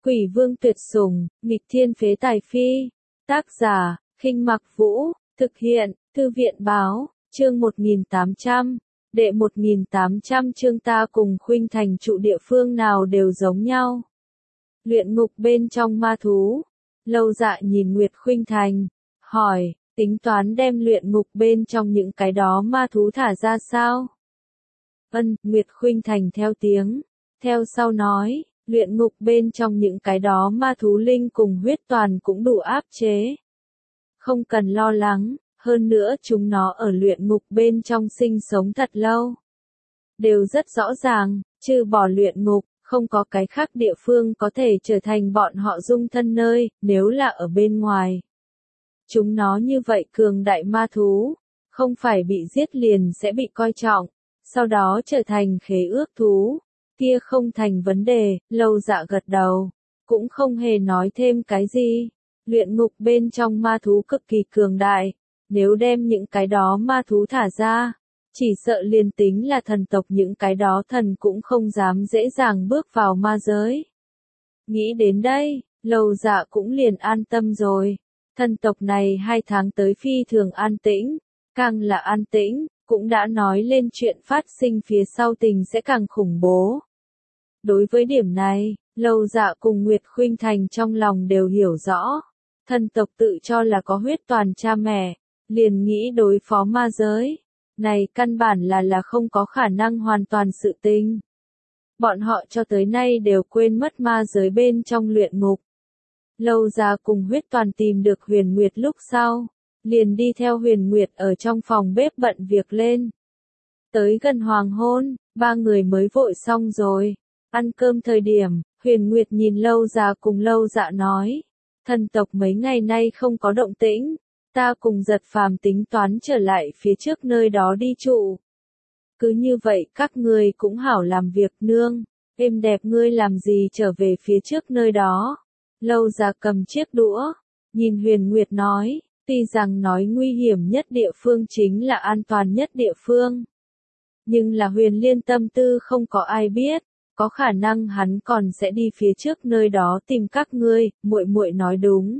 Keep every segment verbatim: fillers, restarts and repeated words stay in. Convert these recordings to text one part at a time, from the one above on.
Quỷ vương tuyệt sủng, nghịch thiên phế tài phi. Tác giả, Khinh Mặc Vũ, thực hiện, Thư viện báo, chương một nghìn tám trăm, đệ một nghìn tám trăm chương ta cùng Khuynh Thành trụ địa phương nào đều giống nhau. Luyện ngục bên trong ma thú. Lâu Dạ nhìn Nguyệt Khuynh Thành, hỏi, tính toán đem luyện ngục bên trong những cái đó ma thú thả ra sao? Ân, Nguyệt Khuynh Thành theo tiếng, theo sau nói, luyện ngục bên trong những cái đó ma thú linh cùng huyết toàn cũng đủ áp chế. Không cần lo lắng, hơn nữa chúng nó ở luyện ngục bên trong sinh sống thật lâu. Đều rất rõ ràng, trừ bỏ luyện ngục, không có cái khác địa phương có thể trở thành bọn họ dung thân nơi, nếu là ở bên ngoài. Chúng nó như vậy cường đại ma thú, không phải bị giết liền sẽ bị coi trọng, sau đó trở thành khế ước thú. Kia không thành vấn đề, Lâu Dạ gật đầu, cũng không hề nói thêm cái gì. Luyện ngục bên trong ma thú cực kỳ cường đại, nếu đem những cái đó ma thú thả ra, chỉ sợ liền tính là thần tộc những cái đó thần cũng không dám dễ dàng bước vào ma giới. Nghĩ đến đây, Lâu Dạ cũng liền an tâm rồi. Thần tộc này hai tháng tới phi thường an tĩnh, càng là an tĩnh, cũng đã nói lên chuyện phát sinh phía sau tình sẽ càng khủng bố. Đối với điểm này, Lâu Dạ cùng Nguyệt Khuynh Thành trong lòng đều hiểu rõ. Thần tộc tự cho là có huyết toàn cha mẹ, liền nghĩ đối phó ma giới. Này căn bản là là không có khả năng hoàn toàn sự tình. Bọn họ cho tới nay đều quên mất ma giới bên trong luyện ngục. Lâu Dạ cùng huyết toàn tìm được Huyền Nguyệt lúc sau, liền đi theo Huyền Nguyệt ở trong phòng bếp bận việc lên. Tới gần hoàng hôn, ba người mới vội xong rồi. Ăn cơm thời điểm, Huyền Nguyệt nhìn Lâu Dạ cùng Lâu Dạ nói, thần tộc mấy ngày nay không có động tĩnh, ta cùng Giật Phàm tính toán trở lại phía trước nơi đó đi trụ. Cứ như vậy các ngươi cũng hảo làm việc nương, êm đẹp ngươi làm gì trở về phía trước nơi đó. Lâu Dạ cầm chiếc đũa, nhìn Huyền Nguyệt nói, tuy rằng nói nguy hiểm nhất địa phương chính là an toàn nhất địa phương. Nhưng là Huyền Liên tâm tư không có ai biết. Có khả năng hắn còn sẽ đi phía trước nơi đó tìm các ngươi, muội muội nói đúng.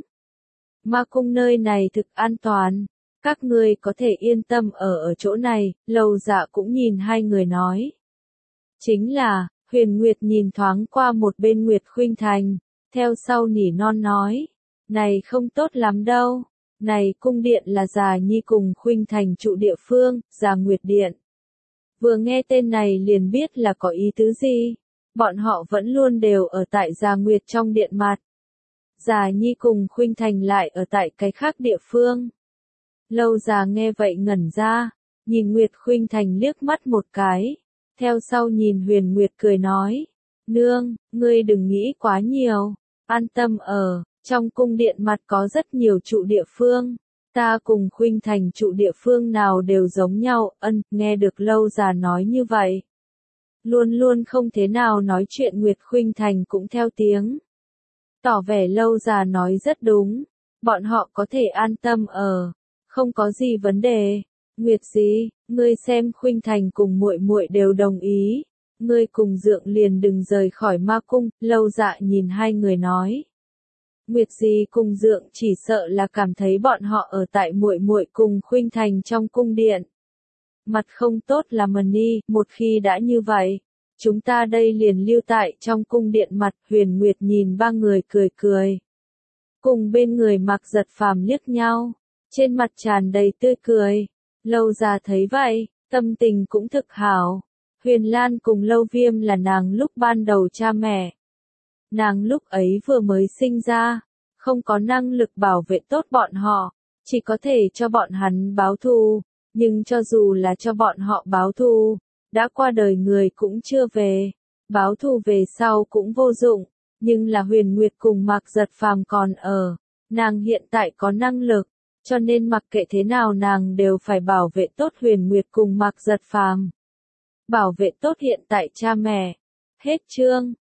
Ma cung nơi này thực an toàn, các ngươi có thể yên tâm ở ở chỗ này, Lâu Dạ cũng nhìn hai người nói. Chính là, Huyền Nguyệt nhìn thoáng qua một bên Nguyệt Khuynh Thành, theo sau nỉ non nói, này không tốt lắm đâu, này cung điện là Già Nhi cùng Khuynh Thành trụ địa phương, Già Nguyệt Điện. Vừa nghe tên này liền biết là có ý tứ gì. Bọn họ vẫn luôn đều ở tại Già Nguyệt trong điện mặt. Già Nhi cùng Khuynh Thành lại ở tại cái khác địa phương. Lâu Dạ nghe vậy ngẩn ra, nhìn Nguyệt Khuynh Thành liếc mắt một cái, theo sau nhìn Huyền Nguyệt cười nói, nương, ngươi đừng nghĩ quá nhiều, an tâm ở, trong cung điện mặt có rất nhiều trụ địa phương, ta cùng Khuynh Thành trụ địa phương nào đều giống nhau, ân, nghe được Lâu Dạ nói như vậy. Luôn luôn không thế nào nói chuyện Nguyệt Khuynh Thành cũng theo tiếng. Tỏ vẻ Lâu Dạ nói rất đúng, bọn họ có thể an tâm ở, không có gì vấn đề. Nguyệt gì, ngươi xem Khuynh Thành cùng muội muội đều đồng ý, ngươi cùng Dượng liền đừng rời khỏi ma cung, Lâu Dạ nhìn hai người nói. Nguyệt gì cùng Dượng chỉ sợ là cảm thấy bọn họ ở tại muội muội cùng Khuynh Thành trong cung điện. Mặt không tốt là mần đi, một khi đã như vậy, chúng ta đây liền lưu tại trong cung điện mặt. Huyền Nguyệt nhìn ba người cười cười. Cùng bên người Mặc Giật Phàm liếc nhau, trên mặt tràn đầy tươi cười. Lâu Dạ thấy vậy, tâm tình cũng thực hảo. Huyền Lan cùng Lâu Viêm là nàng lúc ban đầu cha mẹ. Nàng lúc ấy vừa mới sinh ra, không có năng lực bảo vệ tốt bọn họ, chỉ có thể cho bọn hắn báo thù. Nhưng cho dù là cho bọn họ báo thù, đã qua đời người cũng chưa về, báo thù về sau cũng vô dụng, nhưng là Huyền Nguyệt cùng Mặc Giật Phàm còn ở, nàng hiện tại có năng lực, cho nên mặc kệ thế nào nàng đều phải bảo vệ tốt Huyền Nguyệt cùng Mặc Giật Phàm. Bảo vệ tốt hiện tại cha mẹ. Hết chương.